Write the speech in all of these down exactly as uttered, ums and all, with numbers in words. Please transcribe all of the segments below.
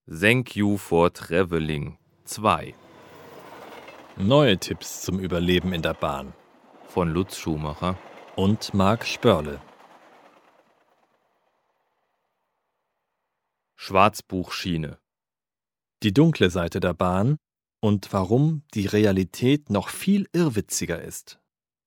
Thank you for traveling zwei Neue Tipps zum Überleben in der Bahn von Lutz Schumacher und Marc Spörle. Schwarzbuchschiene. Die dunkle Seite der Bahn und warum die Realität noch viel irrwitziger ist.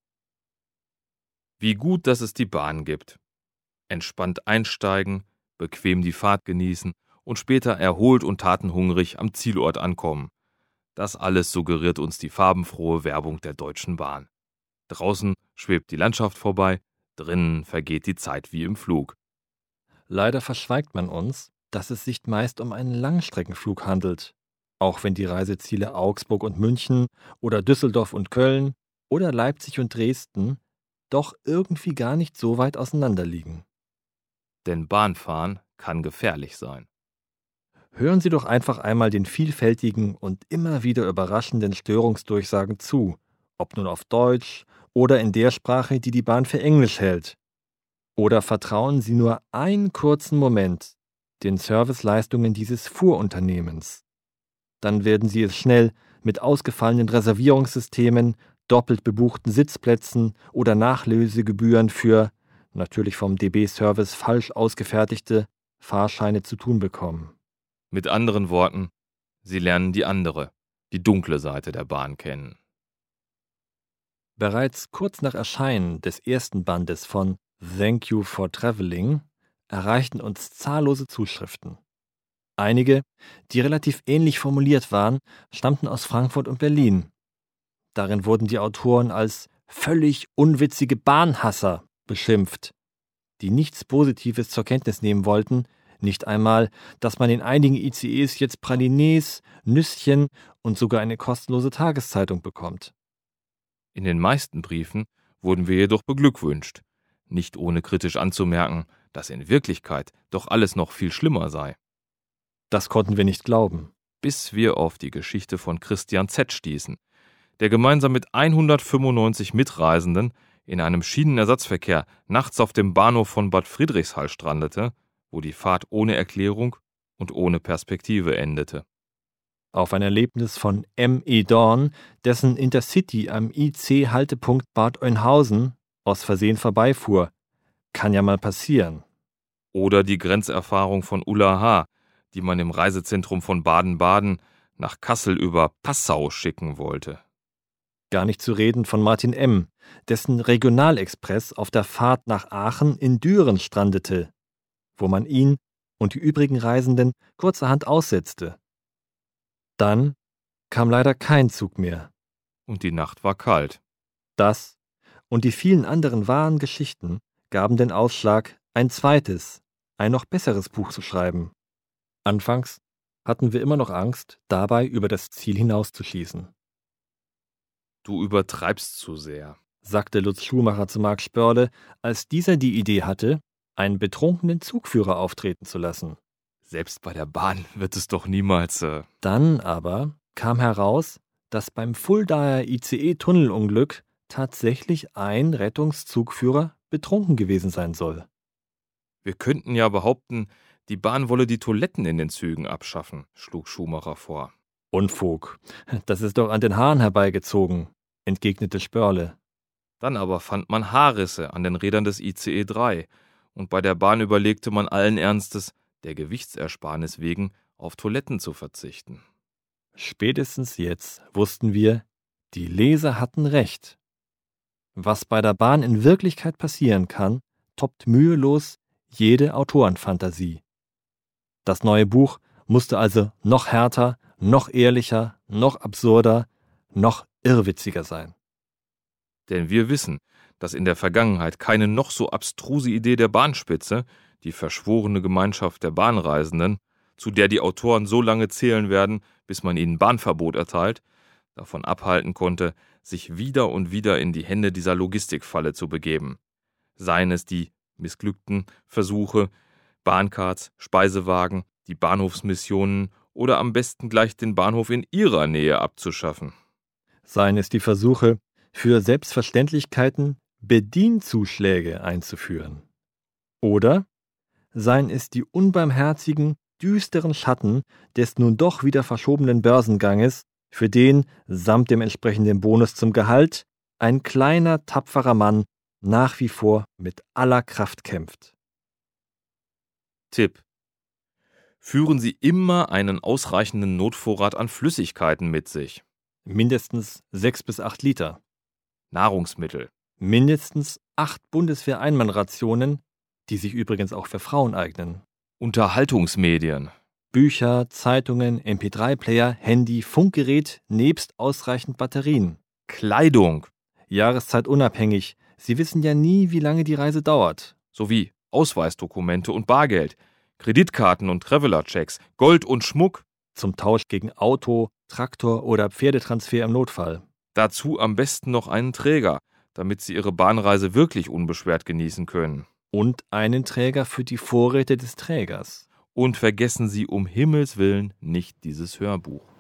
Wie gut, dass es die Bahn gibt. Entspannt einsteigen, bequem die Fahrt genießen und später erholt und tatenhungrig am Zielort ankommen. Das alles suggeriert uns die farbenfrohe Werbung der Deutschen Bahn. Draußen schwebt die Landschaft vorbei, drinnen vergeht die Zeit wie im Flug. Leider verschweigt man uns, dass es sich meist um einen Langstreckenflug handelt, auch wenn die Reiseziele Augsburg und München oder Düsseldorf und Köln oder Leipzig und Dresden doch irgendwie gar nicht so weit auseinander liegen. Denn Bahnfahren kann gefährlich sein. Hören Sie doch einfach einmal den vielfältigen und immer wieder überraschenden Störungsdurchsagen zu, ob nun auf Deutsch oder in der Sprache, die die Bahn für Englisch hält. Oder vertrauen Sie nur einen kurzen Moment den Serviceleistungen dieses Fuhrunternehmens. Dann werden Sie es schnell mit ausgefallenen Reservierungssystemen, doppelt bebuchten Sitzplätzen oder Nachlösegebühren für, natürlich vom D B-Service falsch ausgefertigte, Fahrscheine zu tun bekommen. Mit anderen Worten, Sie lernen die andere, die dunkle Seite der Bahn kennen. Bereits kurz nach Erscheinen des ersten Bandes von Thank you for traveling erreichten uns zahllose Zuschriften. Einige, die relativ ähnlich formuliert waren, stammten aus Frankfurt und Berlin. Darin wurden die Autoren als völlig unwitzige Bahnhasser beschimpft, die nichts Positives zur Kenntnis nehmen wollten, nicht einmal, dass man in einigen I C Es jetzt Pralinés, Nüsschen und sogar eine kostenlose Tageszeitung bekommt. In den meisten Briefen wurden wir jedoch beglückwünscht, nicht ohne kritisch anzumerken, dass in Wirklichkeit doch alles noch viel schlimmer sei. Das konnten wir nicht glauben. Bis wir auf die Geschichte von Christian Z. stießen, der gemeinsam mit hundertfünfundneunzig Mitreisenden in einem Schienenersatzverkehr nachts auf dem Bahnhof von Bad Friedrichshall strandete, wo die Fahrt ohne Erklärung und ohne Perspektive endete. Auf ein Erlebnis von M E. Dorn, dessen Intercity am I C-Haltepunkt Bad Oeynhausen aus Versehen vorbeifuhr. Kann ja mal passieren. Oder die Grenzerfahrung von Ulla H., die man im Reisezentrum von Baden-Baden nach Kassel über Passau schicken wollte. Gar nicht zu reden von Martin M., dessen Regionalexpress auf der Fahrt nach Aachen in Düren strandete, wo man ihn und die übrigen Reisenden kurzerhand aussetzte. Dann kam leider kein Zug mehr. Und die Nacht war kalt. Das und die vielen anderen wahren Geschichten gaben den Ausschlag, ein zweites, ein noch besseres Buch zu schreiben. Anfangs hatten wir immer noch Angst, dabei über das Ziel hinauszuschießen. Du übertreibst zu sehr, sagte Lutz Schumacher zu Marc Spörle, als dieser die Idee hatte, einen betrunkenen Zugführer auftreten zu lassen. Selbst bei der Bahn wird es doch niemals... Äh Dann aber kam heraus, dass beim Fuldaer I C E-Tunnelunglück tatsächlich ein Rettungszugführer betrunken gewesen sein soll. Wir könnten ja behaupten, die Bahn wolle die Toiletten in den Zügen abschaffen, schlug Schumacher vor. Unfug, das ist doch an den Haaren herbeigezogen, entgegnete Spörle. Dann aber fand man Haarrisse an den Rädern des I C E drei und bei der Bahn überlegte man allen Ernstes, der Gewichtsersparnis wegen auf Toiletten zu verzichten. Spätestens jetzt wussten wir, die Leser hatten recht. Was bei der Bahn in Wirklichkeit passieren kann, toppt mühelos jede Autorenfantasie. Das neue Buch musste also noch härter, noch ehrlicher, noch absurder, noch irrwitziger sein. Denn wir wissen, dass in der Vergangenheit keine noch so abstruse Idee der Bahnspitze, die verschworene Gemeinschaft der Bahnreisenden, zu der die Autoren so lange zählen werden, bis man ihnen Bahnverbot erteilt, davon abhalten konnte, sich wieder und wieder in die Hände dieser Logistikfalle zu begeben. Seien es die missglückten Versuche, Bahncards, Speisewagen, die Bahnhofsmissionen oder am besten gleich den Bahnhof in ihrer Nähe abzuschaffen. Seien es die Versuche, für Selbstverständlichkeiten Bedienzuschläge einzuführen. Oder seien es die unbarmherzigen düsteren Schatten des nun doch wieder verschobenen Börsenganges, für den, samt dem entsprechenden Bonus zum Gehalt, ein kleiner, tapferer Mann nach wie vor mit aller Kraft kämpft. Tipp: Führen Sie immer einen ausreichenden Notvorrat an Flüssigkeiten mit sich. Mindestens sechs bis acht Liter. Nahrungsmittel. Mindestens acht Bundeswehr-Einmannrationen, die sich übrigens auch für Frauen eignen. Unterhaltungsmedien. Bücher, Zeitungen, M P drei Player, Handy, Funkgerät, nebst ausreichend Batterien. Kleidung. Jahreszeitunabhängig. Sie wissen ja nie, wie lange die Reise dauert. Sowie Ausweisdokumente und Bargeld, Kreditkarten und Traveler-Checks, Gold und Schmuck. Zum Tausch gegen Auto, Traktor oder Pferdetransfer im Notfall. Dazu am besten noch einen Träger, damit Sie Ihre Bahnreise wirklich unbeschwert genießen können. Und einen Träger für die Vorräte des Trägers. Und vergessen Sie um Himmels Willen nicht dieses Hörbuch.